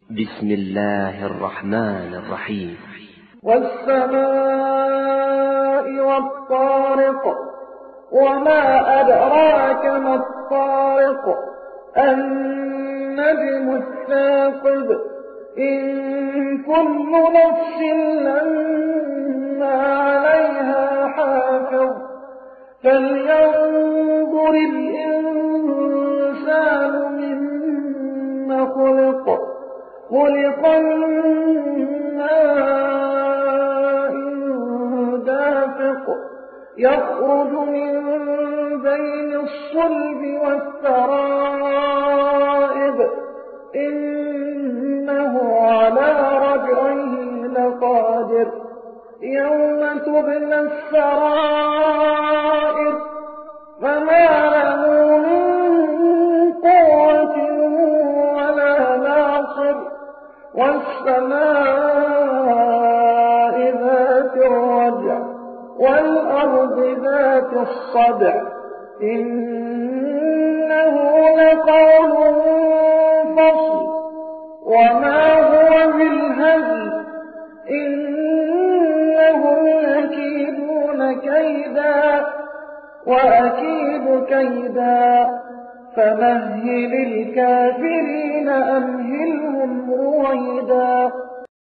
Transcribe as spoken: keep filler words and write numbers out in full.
بسم الله الرحمن الرحيم. والسماء والطارق وما أدراك ما الطارق النجم الثاقب إن كل نفس لما عليها حافظ فلينظر الإنسان مما خلق خلق من ماء دافق يخرج من بين الصلب والترائب إنه على رجعه لقادر يوم تبلى السرائر فما له من قوة ولا ناصر والسماء ذات الرجع والأرض ذات الصدع إنه لقول فصل وما هو بالهزل إنهم يكيدون كيدا وأكيد كيدا فمهل الكافرين أمهلهم رويدا.